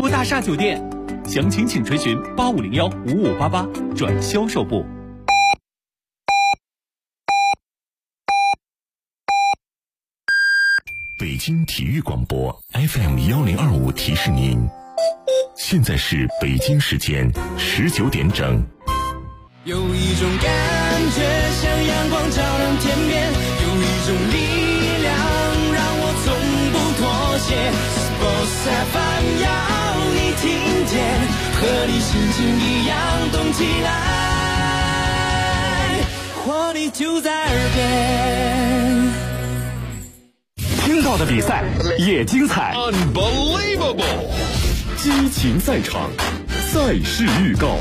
多大厦酒店，详情请垂询85015588转销售部。 北京体育广播 FM1025提示您，现在是北京时间19点整。 有一种感觉像阳光照亮天边，有一种力量让我从不妥协。Sports FM 要你听见，和你心情一样动起来，活力就在耳边。 听到的比赛也精彩 Unbelievable， 激情赛场，赛事预告。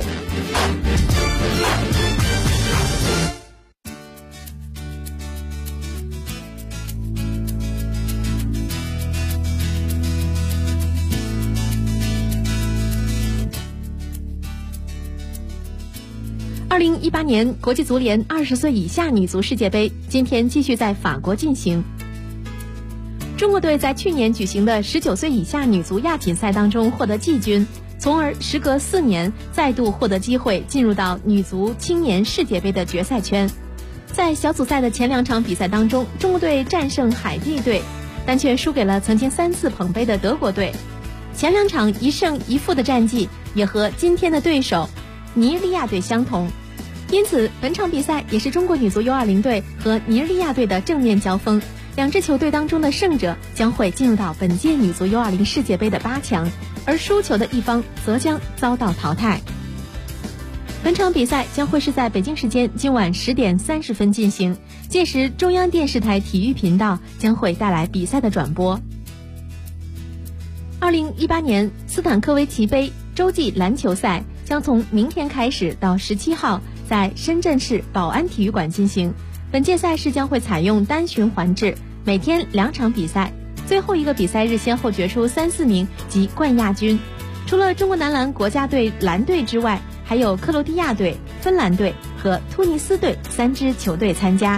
2018年国际足联20岁以下女足世界杯今天继续在法国进行。中国队在去年举行的19岁以下女足亚锦赛当中获得季军，从而时隔4年再度获得机会进入到女足青年世界杯的决赛圈。在小组赛的前2场比赛当中，中国队战胜海地队，但却输给了曾经3次捧杯的德国队。前2场1胜1负的战绩也和今天的对手尼日利亚队相同，因此本场比赛也是中国女足 U20 队和尼日利亚队的正面交锋。2支球队当中的胜者将会进入到本届女足 U20 世界杯的8强，而输球的一方则将遭到淘汰。本场比赛将会是在北京时间今晚10点30分进行，届时中央电视台体育频道将会带来比赛的转播。2018年斯坦科维奇杯洲际篮球赛将从明天开始到17号在深圳市宝安体育馆进行。本届赛事将会采用单循环制，每天2场比赛，最后一个比赛日先后决出3、4名及冠亚军。除了中国男篮国家队篮队之外，还有克罗地亚队、芬兰队和突尼斯队3支球队参加。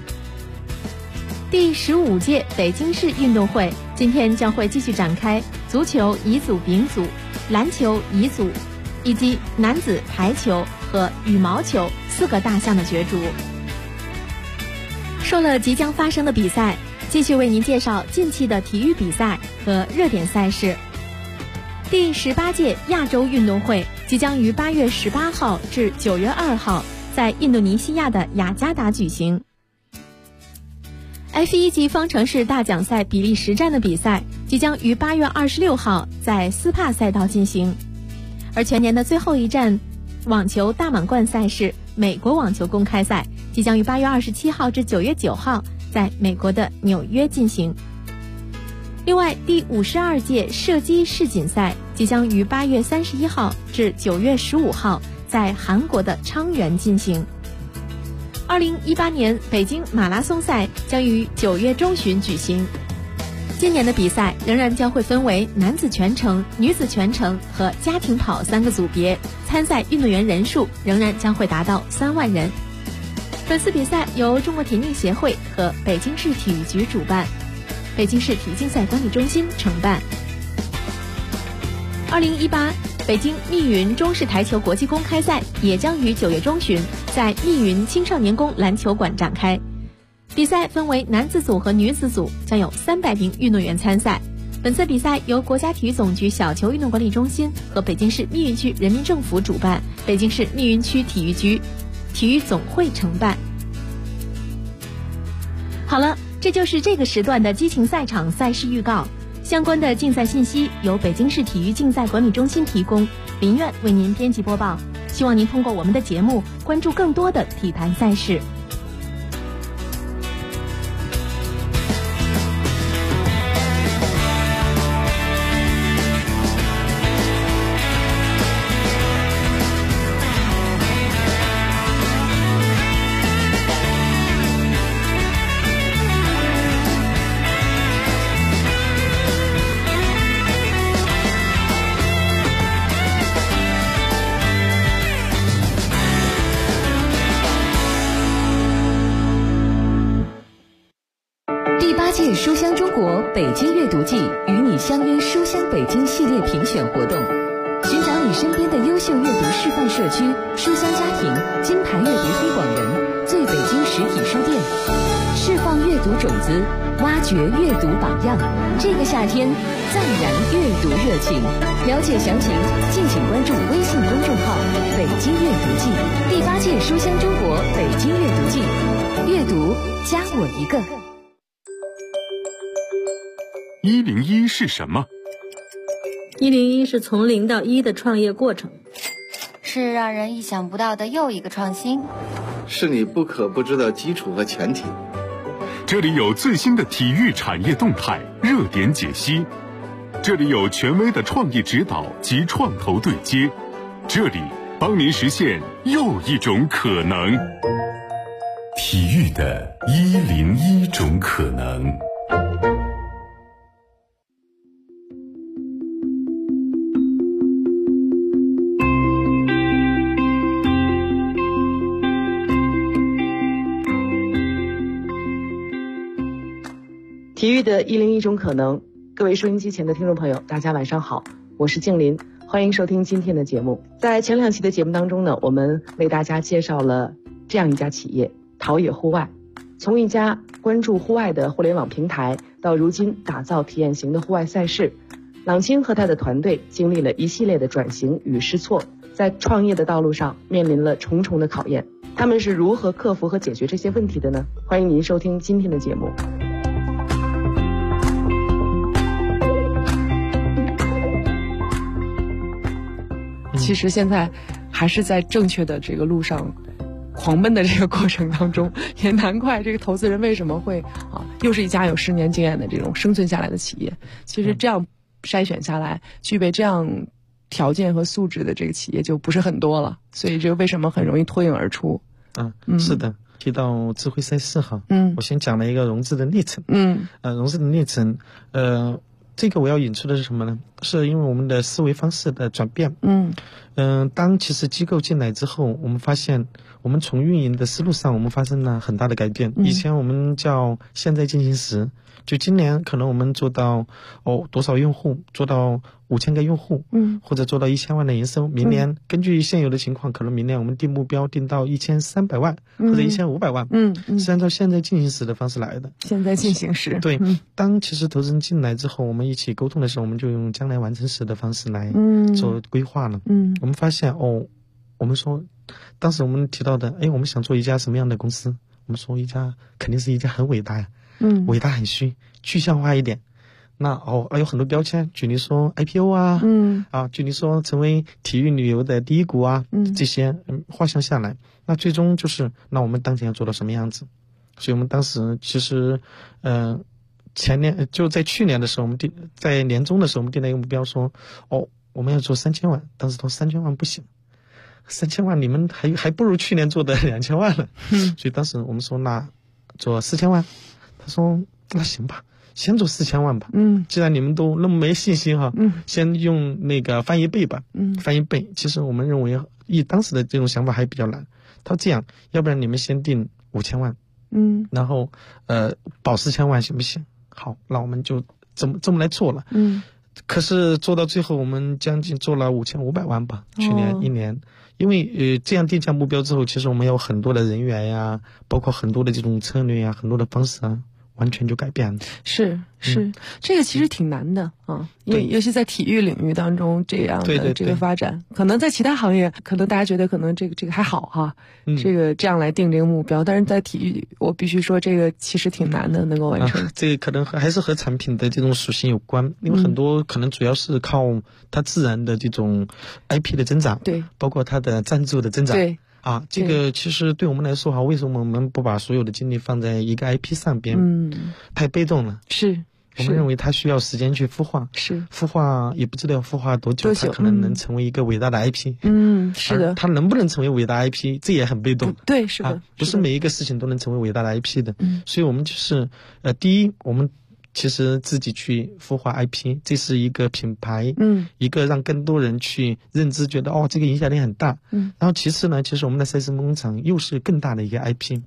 第15届北京市运动会今天将会继续展开足球乙组丙组、篮球乙组以及男子排球和羽毛球4个大项的角逐。说了即将发生的比赛，继续为您介绍近期的体育比赛和热点赛事。第18届亚洲运动会即将于8月18号至9月2号在印度尼西亚的雅加达举行。F1级方程式大奖赛比利时站的比赛即将于8月26号在斯帕赛道进行，而全年的最后一站网球大满贯赛事美国网球公开赛即将于8月27号至9月9号在美国的纽约进行。另外，第52届射击世锦赛即将于8月31号至9月15号在韩国的昌原进行。2018年北京马拉松赛将于9月中旬举行。今年的比赛仍然将会分为男子全程、女子全程和家庭跑3个组别，参赛运动员人数仍然将会达到3万人。本次比赛由中国田径协会和北京市体育局主办，北京市体育竞赛管理中心承办。2018北京密云中式台球国际公开赛也将于9月中旬在密云青少年宫篮球馆展开。比赛分为男子组和女子组，将有300名运动员参赛。本次比赛由国家体育总局小球运动管理中心和北京市密云区人民政府主办，北京市密云区体育局体育总会承办。好了，这就是这个时段的激情赛场赛事预告。相关的竞赛信息由北京市体育竞赛管理中心提供，林苑为您编辑播报。希望您通过我们的节目关注更多的体坛赛事。 书香中国北京阅读季与你你相约书香北京系列评选活动，寻找你身边的优秀阅读示范社区、书香家庭、金牌阅读推广人、最北京实体书店，释放阅读种子，挖掘阅读榜样。这个夏天，再燃阅读热情。了解详情，敬请关注微信公众号“北京阅读季”第8届书香中国北京阅读季，阅读加我一个。 101是什么 ？101是从0到1的创业过程， 是让人意想不到的又一个创新， 是你不可不知的基础和前提。 这里有最新的体育产业动态、热点解析，这里有权威的创意指导及创投对接，这里帮您实现又一种可能。体育的101种可能。 体育的101种可能，各位收音机前的听众朋友，大家晚上好，我是静林，欢迎收听今天的节目。在前2期的节目当中呢，我们为大家介绍了这样一家企业陶冶户外，从一家关注户外的互联网平台，到如今打造体验型的户外赛事，朗青和他的团队经历了一系列的转型与试错，在创业的道路上面临了重重的考验，他们是如何克服和解决这些问题的呢？欢迎您收听今天的节目。其实现在还是在正确的这个路上狂奔的这个过程当中，也难怪这个投资人为什么会又是一家有10年经验的这种生存下来的企业。其实这样筛选下来，具备这样条件和素质的这个企业就不是很多了，所以这个为什么很容易脱颖而出。 是的。提到智慧赛事哈，我先讲了一个融资的历程。融资的历程，这个我要引出的是什么呢？是因为我们的思维方式的转变。当其实机构进来之后，我们发现我们从运营的思路上，我们发生了很大的改变。以前我们叫现在进行时，就今年可能我们做到多少用户，做到5000个用户，或者做到1000万的营收。明年根据现有的情况，可能明年我们定目标定到1300万或者1500万，是按照现在进行时的方式来的。现在进行时，对。当其实投资人进来之后，我们一起沟通的时候，我们就用将来完成时的方式来做规划了。我们发现我们说当时我们提到的我们想做一家什么样的公司，我们说肯定是一家很伟大呀，伟大很虚，具象化一点。那有很多标签，举例说 IPO 啊，举例说成为体育旅游的第一股啊，这些画像下来，那最终就是那我们当前要做到什么样子。所以我们当时其实前年就在去年的时候，我们在年终的时候我们定了一个目标，说我们要做3000万，当时说3000万不行，3000万你们还不如去年做的2000万了。所以当时我们说那做4000万，他说那行吧，先做4000万吧。既然你们都那么没信心哈，先用那个翻一倍吧。翻一倍，其实我们认为以当时的这种想法还比较难。他说这样，要不然你们先定5000万，然后保4000万行不行？好，那我们就这么来做了。可是做到最后，我们将近做了5500万吧，去年1年。因为这样定下目标之后，其实我们有很多的人员呀，包括很多的这种策略呀，很多的方式啊，完全就改变了。是，这个其实挺难的啊，因为尤其在体育领域当中这样的这个发展，可能在其他行业，可能大家觉得可能这个还好哈，这样来定这个目标，但是在体育，我必须说这个其实挺难的，能够完成。这个可能还是和产品的这种属性有关，因为很多可能主要是靠它自然的这种 IP 的增长，对，包括它的赞助的增长，对。这个其实对我们来说为什么我们不把所有的精力放在一个 IP 上边？太被动了。我们认为它需要时间去孵化，孵化也不知道要孵化多久，它可能能成为一个伟大的 IP。是的。它能不能成为伟大 IP， 这也很被动。对，是的。不是每一个事情都能成为伟大的 IP 的。所以我们就是第一，我们其实自己去孵化 IP， 这是一个品牌，一个让更多人去认知，觉得这个影响力很大。然后其次呢，其实我们的赛事工厂又是更大的一个 IP。对。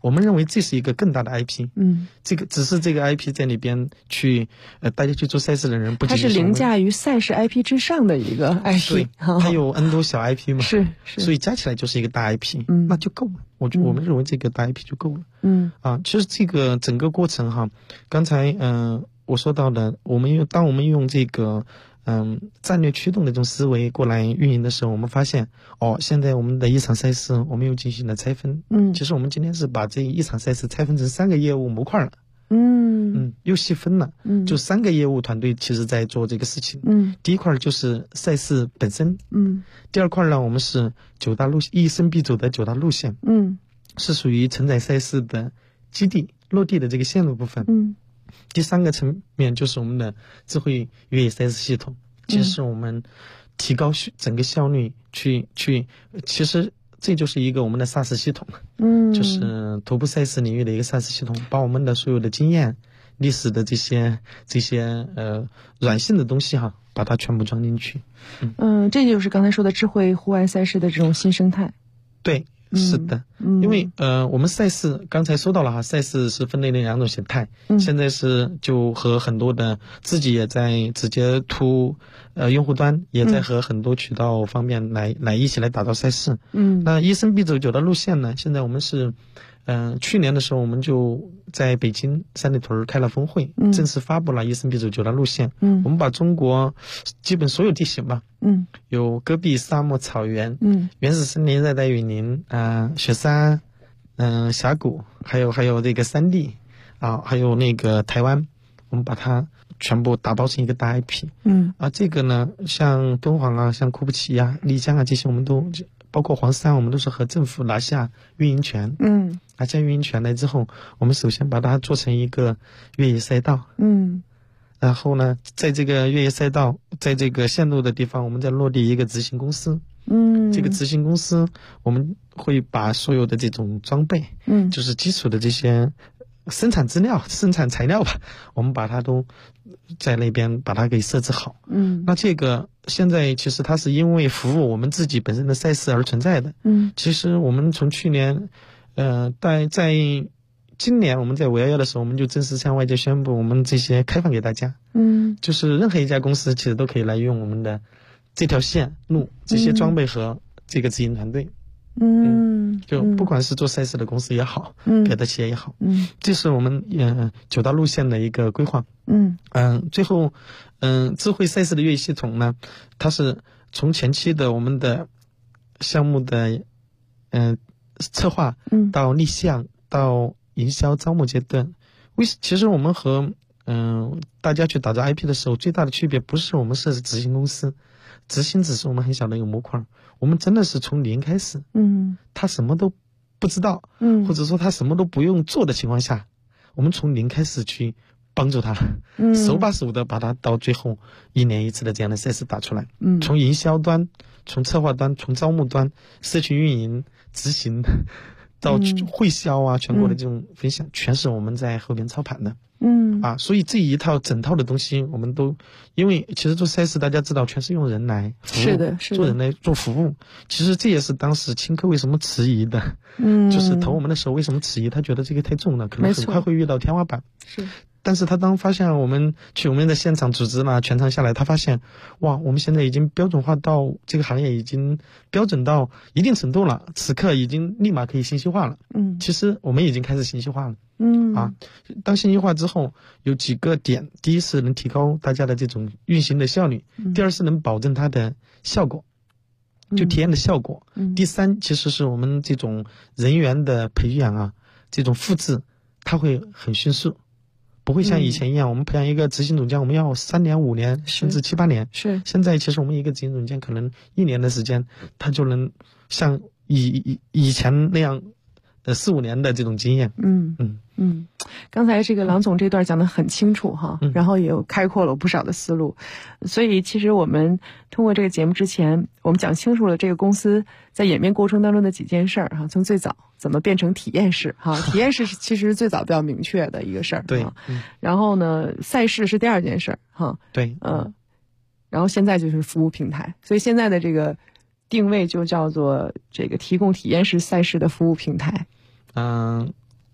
我们认为这是一个更大的 IP。这个只是这个 IP 在里边去大家去做赛事的人不仅它是凌驾于赛事 IP 之上的一个 IP。 对，它有 N 多小 IP 嘛， 是， 所以加起来就是一个大 IP，那就够了。我们认为这个大 IP 就够了。其实这个整个过程哈，刚才我说到的，当我们用这个战略驱动的这种思维过来运营的时候，我们发现现在我们的一场赛事我们又进行了拆分。其实我们今天是把这一场赛事拆分成3个业务模块了。又细分了。就3个业务团队其实在做这个事情。第一块就是赛事本身。第二块呢，我们是9大路一生必走的9大路线。是属于承载赛事的基地落地的这个线路部分。第3个层面就是我们的智慧越野赛事系统，其实是我们提高整个效率去，其实这就是一个我们的 SaaS 系统。就是头部赛事领域的一个 SaaS 系统，把我们的所有的经验、历史的这些软性的东西哈，把它全部装进去。 这就是刚才说的智慧户外赛事的这种新生态。 对。是的。因为我们赛事刚才说到了哈，赛事是分类的2种形态。现在是就和很多的自己也在直接to用户端，也在和很多渠道方面来一起来打造赛事。那一生必走9大路线呢，现在我们是去年的时候我们就在北京三里屯开了峰会，正式发布了一生必走9大路线。我们把中国基本所有地形吧，有戈壁、沙漠、草原、原始森林、热带雨林、雪山、峡谷，还有这个山地还有那个台湾，我们把它全部打包成一个大 IP。这个呢，像敦煌啊、像库布齐啊、丽江啊这些，我们都包括黄山，我们都是和政府拿下运营权。拿下运营权来之后，我们首先把它做成一个越野赛道。然后呢，在这个越野赛道，在这个线路的地方，我们再落地一个执行公司。这个执行公司，我们会把所有的这种装备，就是基础的这些生产资料、生产材料吧，我们把它都在那边把它给设置好。那这个现在其实它是因为服务我们自己本身的赛事而存在的。其实我们从去年，在今年我们在511的时候，我们就正式向外界宣布，我们这些开放给大家。就是任何一家公司其实都可以来用我们的这条线路、这些装备和这个执行团队。就不管是做赛事的公司也好，别的企业也好，这是我们9大路线的一个规划。最后智慧赛事的越野系统呢，它是从前期的我们的项目的策划到立项到营销招募阶段。其实我们和大家去打造 IP 的时候，最大的区别不是我们是执行公司，执行只是我们很小的一个模块，我们真的是从零开始。他什么都不知道，或者说他什么都不用做的情况下，我们从零开始去帮助他，手把手的把他到最后1年1次的这样的赛事打出来。从营销端、从策划端、从招募端、社群运营、执行到会销啊，全国的这种分享，全是我们在后边操盘的。所以这一套整套的东西，我们都因为其实做赛事大家知道全是用人来服务， 是的， 做人来做服务。其实这也是当时青科为什么迟疑的，就是投我们的时候为什么迟疑，他觉得这个太重了，可能很快会遇到天花板。 是。 但是他当发现我们去我们的现场组织嘛，全场下来，他发现哇，我们现在已经标准化到这个行业已经标准到一定程度了，此刻已经立马可以信息化了。其实我们已经开始信息化了。当信息化之后有几个点，第一是能提高大家的这种运行的效率，第二是能保证它的效果，就体验的效果。第三其实是我们这种人员的培养啊，这种复制它会很迅速。不会像以前一样，我们培养一个执行总监，我们要3年、5年，甚至7、8年。 是。 现在其实我们一个执行总监可能1年的时间，他就能像以前那样，4、5年的这种经验。 刚才这个郎总这段讲得很清楚哈，然后也有开阔了不少的思路。所以其实我们通过这个节目之前，我们讲清楚了这个公司在演变过程当中的几件事儿哈，从最早怎么变成体验式哈，体验式其实最早比较明确的一个事儿。 对。 然后呢，赛事是第2件事儿哈。 对。 然后现在就是服务平台，所以现在的这个定位就叫做这个提供体验式赛事的服务平台。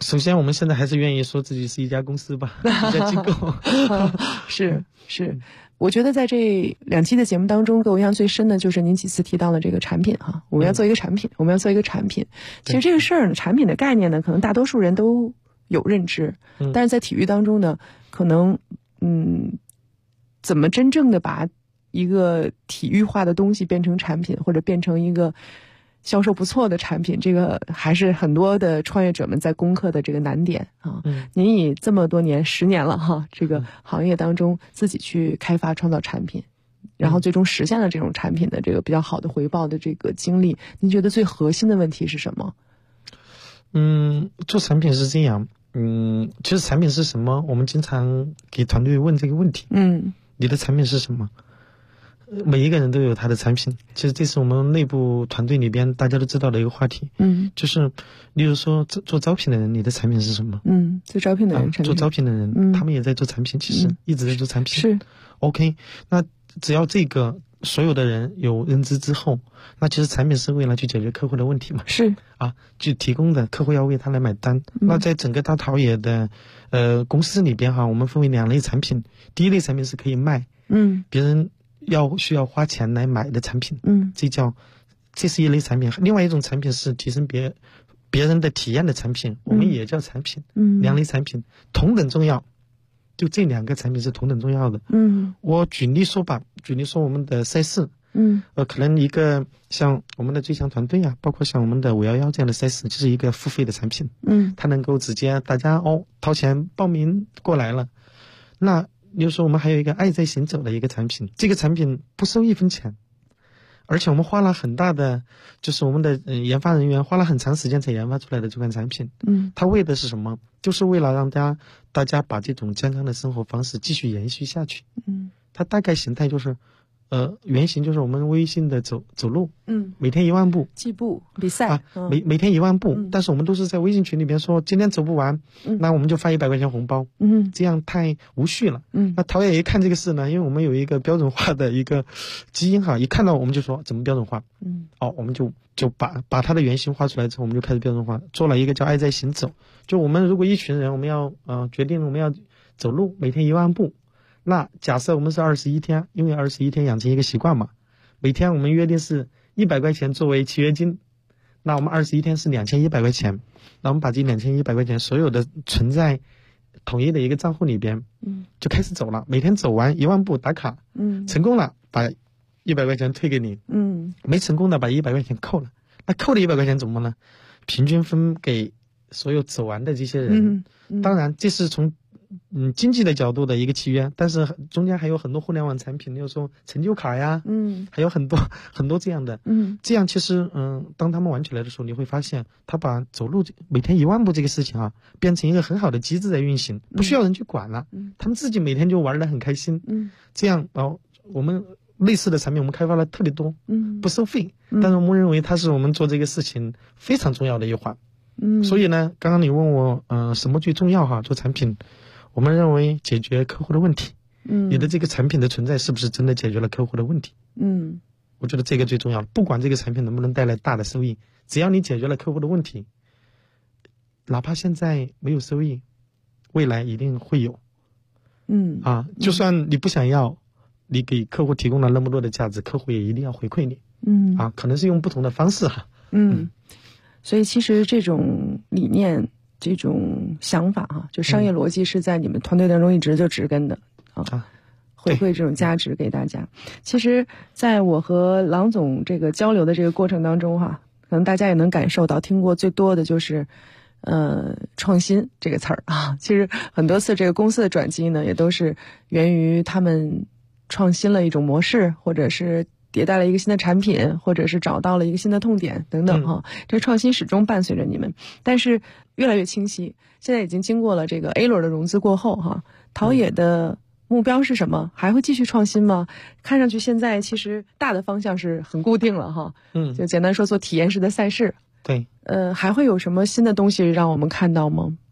首先我们现在还是愿意说自己是一家公司吧，一家机构。 是。我觉得在这2期的节目当中，给我印象最深的就是您几次提到了这个产品哈，我们要做一个产品，其实这个事儿呢，产品的概念呢，可能大多数人都有认知，但是在体育当中呢，可能怎么真正的把一个体育化的东西变成产品，或者变成一个销售不错的产品，这个还是很多的创业者们在攻克的这个难点啊。您以这么多年10年了哈，这个行业当中自己去开发创造产品，然后最终实现了这种产品的这个比较好的回报的这个经历，您觉得最核心的问题是什么？ 做产品是这样，其实产品是什么？我们经常给团队问这个问题。你的产品是什么？每一个人都有他的产品，其实这是我们内部团队里边大家都知道的一个话题。就是例如说做招聘的人，你的产品是什么？做招聘的人，做招聘的人，他们也在做产品，其实一直在做产品。是 OK， 那只要这个所有的人有认知之后，那其实产品是为了去解决客户的问题嘛？是啊，就提供的客户要为他来买单。那在整个大陶冶的公司里边哈，我们分为2类产品。第一类产品是可以卖，别人需要花钱来买的产品，这是一类产品。另外一种产品是提升别人的体验的产品，我们也叫产品。2类产品同等重要，就这2个产品是同等重要的。我举例说我们的赛事，可能一个像我们的最强团队啊，包括像我们的511这样的赛事，就是一个付费的产品。它能够直接大家掏钱报名过来了。那比如说我们还有一个爱在行走的一个产品，这个产品不收1分钱，而且我们花了很大的，就是我们的研发人员花了很长时间才研发出来的这款产品。它为的是什么？就是为了让大家把这种健康的生活方式继续延续下去。它大概形态就是原型就是我们微信的走路，每天1万步，计步比赛每天1万步，但是我们都是在微信群里边说今天走不完，那我们就发100块钱红包，这样太无序了。那陶冶一看这个事呢，因为我们有一个标准化的一个基因哈，一看到我们就说怎么标准化，我们就把它的原型画出来之后，我们就开始标准化，做了一个叫爱在行走。就我们如果一群人我们要决定我们要走路每天1万步。那假设我们是21天，因为21天养成一个习惯嘛，每天我们约定是100块钱作为契约金，那我们21天是2100块钱，那我们把这2100块钱所有的存在统一的一个账户里边，就开始走了，每天走完1万步打卡，成功了把100块钱退给你，没成功的把100块钱扣了，那扣的100块钱怎么呢？平均分给所有走完的这些人。当然这是从经济的角度的一个契约，但是中间还有很多互联网产品，比如说成就卡呀，还有很多这样的，这样其实当他们玩起来的时候，你会发现他把走路每天1万步这个事情啊，变成一个很好的机制在运行，不需要人去管了，他们自己每天就玩得很开心。这样我们类似的产品我们开发了特别多，不收费，但是我们认为它是我们做这个事情非常重要的一环。所以呢，刚刚你问我什么最重要哈？做产品，我们认为解决客户的问题。你的这个产品的存在是不是真的解决了客户的问题？我觉得这个最重要。不管这个产品能不能带来大的收益，只要你解决了客户的问题，哪怕现在没有收益，未来一定会有。就算你不想要，你给客户提供了那么多的价值，客户也一定要回馈你。可能是用不同的方式哈。 所以其实这种理念、这种想法哈，就商业逻辑是在你们团队当中一直就植根的回馈这种价值给大家。其实在我和郎总这个交流的这个过程当中哈，可能大家也能感受到，听过最多的就是创新这个词儿啊。其实很多次这个公司的转机呢，也都是源于他们创新了一种模式，或者是迭代了一个新的产品，或者是找到了一个新的痛点等等哈。这个创新始终伴随着你们，但是越来越清晰。现在已经经过了这个 A 轮的融资过后哈，陶冶的目标是什么？还会继续创新吗？看上去现在其实大的方向是很固定了哈。就简单说做体验式的赛事。对。还会有什么新的东西让我们看到吗？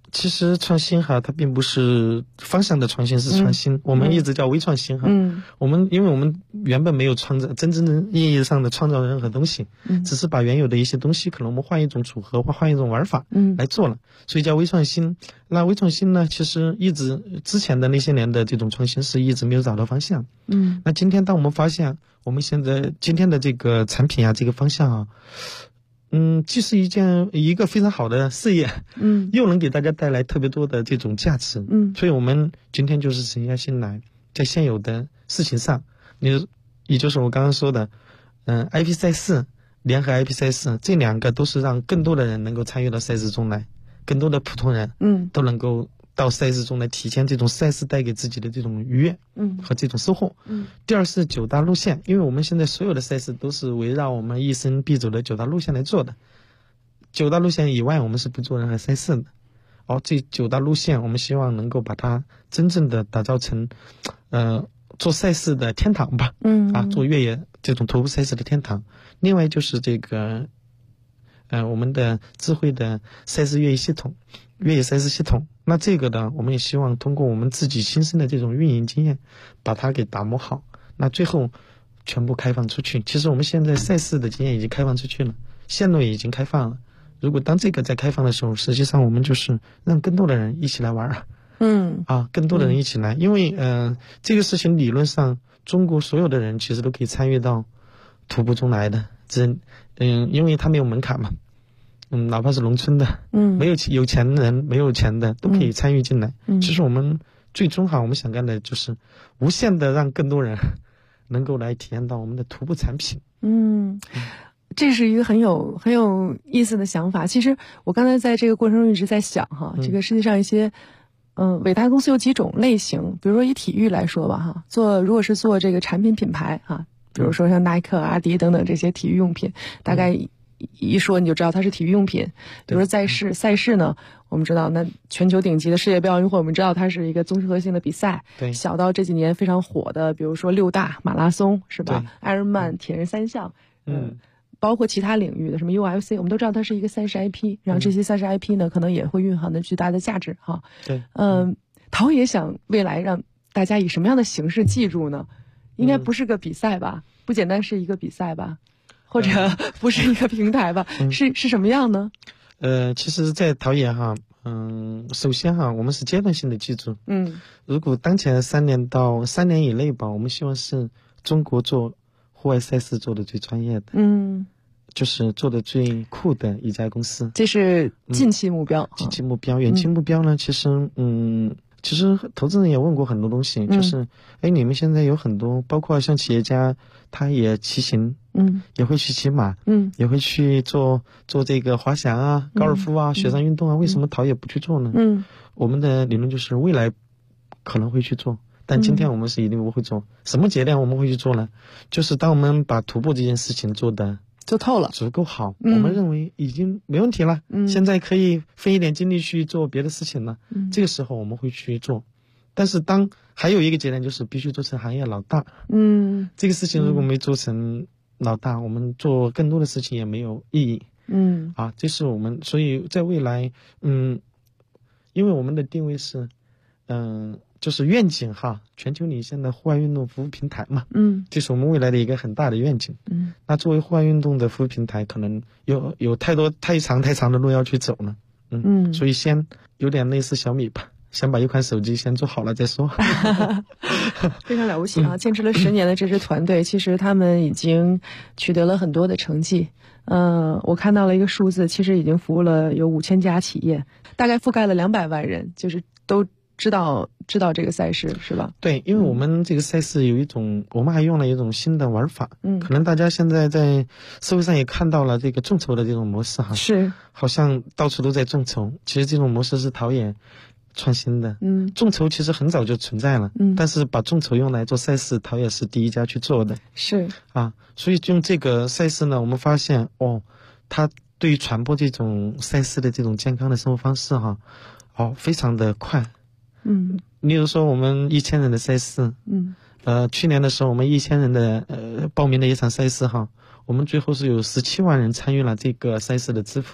其实创新哈，它并不是方向的创新，是创新。我们一直叫微创新哈。因为我们原本没有创造真正意义上的创造任何东西，只是把原有的一些东西，可能我们换一种组合或换一种玩法，来做了，所以叫微创新。那微创新呢，其实一直之前的那些年的这种创新是一直没有找到方向。那今天当我们发现我们现在今天的这个产品啊，这个方向啊。既是一个非常好的事业，又能给大家带来特别多的这种价值，所以我们今天就是沉下心来，在现有的事情上，也就是我刚刚说的，IP 赛事、联合 IP 赛事，这2个都是让更多的人能够参与到赛事中来，更多的普通人，都能够到赛事中来体现这种赛事带给自己的这种愉悦，和这种收获。第二是9大路线，因为我们现在所有的赛事都是围绕我们一生必走的9大路线来做的。9大路线以外，我们是不做任何赛事的。这9大路线，我们希望能够把它真正的打造成，做赛事的天堂吧。做越野这种徒步赛事的天堂。另外就是这个，我们的智慧的赛事越野系统。越野赛事系统，那这个呢，我们也希望通过我们自己亲身的这种运营经验，把它给打磨好。那最后全部开放出去。其实我们现在赛事的经验已经开放出去了，线路也已经开放了。如果当这个在开放的时候，实际上我们就是让更多的人一起来玩更多的人一起来，因为这个事情理论上中国所有的人其实都可以参与到徒步中来的，因为它没有门槛嘛。哪怕是农村的，没有有钱人，没有钱的都可以参与进来。其实我们最终我们想干的就是无限的让更多人能够来体验到我们的徒步产品。 这是一个很有意思的想法。其实我刚才在这个过程中一直在想这个世界上一些伟大公司有几种类型，比如说以体育来说吧如果是做这个产品品牌比如说像耐克、阿迪等等这些体育用品，大概一说你就知道它是体育用品。比如说赛事呢，我们知道那全球顶级的世界杯、奥运会，我们知道它是一个综合性的比赛。小到这几年非常火的，比如说6大马拉松是吧？Ironman 铁人3项，包括其他领域的什么 UFC， 我们都知道它是一个赛事 IP， 然后这些赛事 IP 呢，可能也会蕴含着巨大的价值陶冶想未来让大家以什么样的形式记住呢？应该不是个比赛吧？不简单是一个比赛吧？或者不是一个平台吧？是什么样呢？ 其实在陶冶首先我们是阶段性的记住。如果当前3年以内吧，我们希望是中国做户外赛事做的最专业的，就是做的最酷的一家公司。 这是近期目标。 远期目标呢，其实投资人也问过很多东西，就是你们现在有很多，包括像企业家，他也骑行，也会去骑马，也会去做这个滑翔高尔夫雪上运动为什么陶冶不去做呢？我们的理论就是未来可能会去做，但今天我们是一定不会做。什么节点我们会去做呢？就是当我们把徒步这件事情做透了，足够好，我们认为已经没问题了，现在可以分一点精力去做别的事情了，这个时候我们会去做。但是还有一个节点就是必须做成行业老大，这个事情如果没做成老大，我们做更多的事情也没有意义，这是我们，所以在未来，因为我们的定位是，就是愿景全球领先的户外运动服务平台嘛，这是我们未来的一个很大的愿景。那作为户外运动的服务平台，可能有太长的路要去走了，所以先有点类似小米吧，先把一款手机先做好了再说。 非常了不起坚持了10年的这支团队，其实他们已经取得了很多的成绩。我看到了一个数字，其实已经服务了有5000家企业，大概覆盖了200万人，就是都知道这个赛事是吧？对，因为我们这个赛事我们还用了一种新的玩法，可能大家现在在社会上也看到了这个众筹的这种模式是，好像到处都在众筹，其实这种模式是陶冶创新的。众筹其实很早就存在了，但是把众筹用来做赛事，陶冶是第一家去做的。是所以用这个赛事呢，我们发现它对于传播这种赛事的这种健康的生活方式非常的快。例如说我们1000人的赛事，去年的时候我们1000人的报名的一场赛事我们最后是有17万人参与了这个赛事的支付。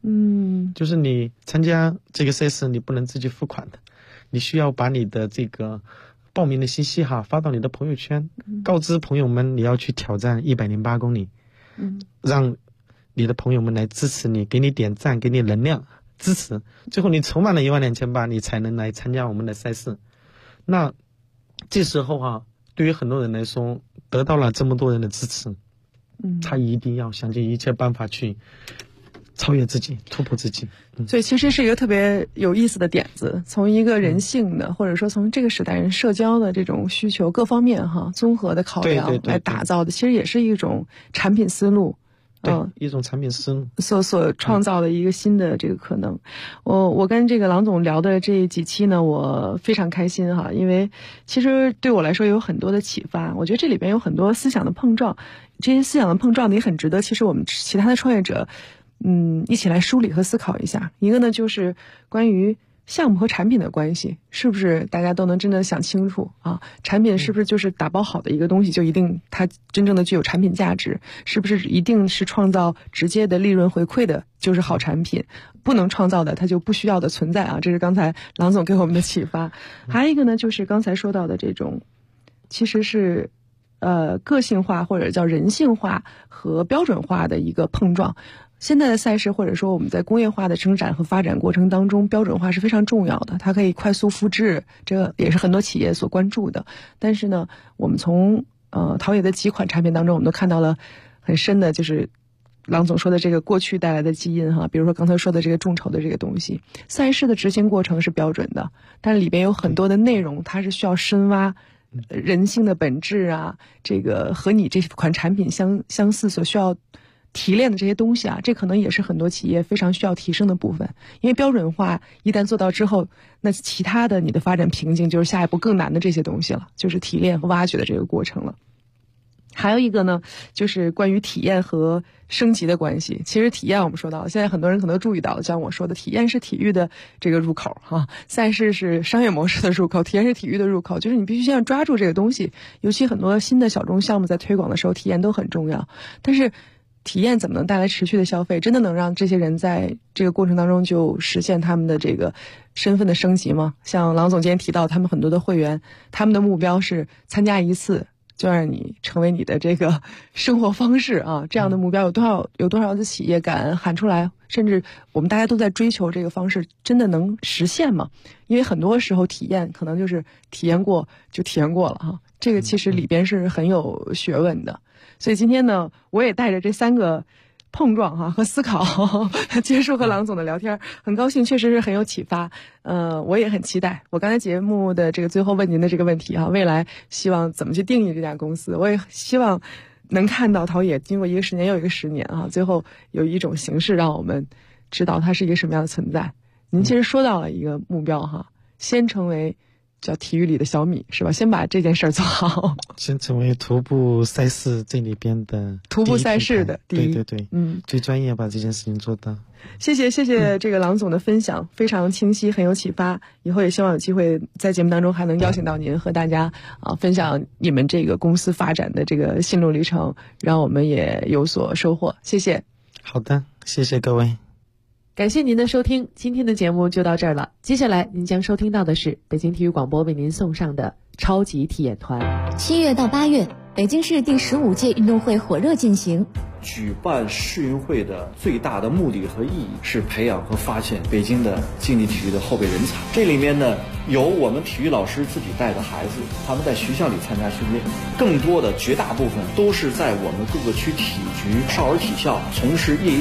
就是你参加这个赛事，你不能自己付款的，你需要把你的这个报名的信息发到你的朋友圈，告知朋友们你要去挑战108公里，让你的朋友们来支持你，给你点赞，给你能量支持，最后你筹满了12800，你才能来参加我们的赛事。那这时候对于很多人来说，得到了这么多人的支持，他一定要想尽一切办法去超越自己，突破自己。 所以其实是一个特别有意思的点子，从一个人性的，或者说从这个时代人社交的这种需求各方面综合的考量来打造的，其实也是一种产品思路。 一种产品思路所创造的一个新的这个可能。我跟这个郎总聊的这几期呢，我非常开心因为其实对我来说有很多的启发，我觉得这里边有很多思想的碰撞，这些思想的碰撞呢也很值得其实我们其他的创业者一起来梳理和思考一下。一个呢就是关于项目和产品的关系，是不是大家都能真的想清楚产品是不是就是打包好的一个东西就一定它真正的具有产品价值，是不是一定是创造直接的利润回馈的就是好产品，不能创造的它就不需要的存在这是刚才郎总给我们的启发。还有一个呢就是刚才说到的这种其实是个性化或者叫人性化和标准化的一个碰撞。现在的赛事或者说我们在工业化的生产和发展过程当中，标准化是非常重要的，它可以快速复制，这也是很多企业所关注的。但是呢，我们从陶冶的几款产品当中，我们都看到了很深的就是郎总说的这个过去带来的基因比如说刚才说的这个众筹的这个东西，赛事的执行过程是标准的，但是里边有很多的内容它是需要深挖人性的本质这个和你这款产品相似所需要提炼的这些东西这可能也是很多企业非常需要提升的部分。因为标准化一旦做到之后，那其他的你的发展瓶颈就是下一步更难的这些东西了，就是提炼和挖掘的这个过程了。还有一个呢就是关于体验和升级的关系。其实体验我们说到了，现在很多人可能注意到了，像我说的体验是体育的这个入口赛事是商业模式的入口，体验是体育的入口，就是你必须先要抓住这个东西。尤其很多新的小众项目在推广的时候，体验都很重要，但是体验怎么能带来持续的消费，真的能让这些人在这个过程当中就实现他们的这个身份的升级吗？像郎总今天提到他们很多的会员，他们的目标是参加一次就让你成为你的这个生活方式这样的目标有多少的企业敢喊出来，甚至我们大家都在追求这个方式，真的能实现吗？因为很多时候体验可能就是体验过就体验过了这个其实里边是很有学问的。所以今天呢，我也带着这3个碰撞和思考结束和郎总的聊天，很高兴，确实是很有启发。我也很期待我刚才节目的这个最后问您的这个问题未来希望怎么去定义这家公司，我也希望能看到陶冶经过一个10年又一个10年最后有一种形式让我们知道它是一个什么样的存在。您其实说到了一个目标先成为叫体育里的小米是吧？先把这件事做好， 先成为徒步赛事这里边的徒步赛事的第一， 对，最专业把这件事情做到。 谢谢这个郎总的分享，非常清晰，很有启发。以后也希望有机会在节目当中还能邀请到您和大家分享你们这个公司发展的这个心路历程，让我们也有所收获。谢谢。 好的，谢谢各位。 感谢您的收听，今天的节目就到这儿了。接下来您将收听到的是北京体育广播为您送上的超级体验团。 7月到8月，北京市第15届运动会火热进行。 举办世运会的最大的目的和意义是培养和发现北京的竞技体育的后备人才。这里面呢，有我们体育老师自己带的孩子，他们在学校里参加训练，更多的绝大部分都是在我们各个区体局、少儿体校从事业余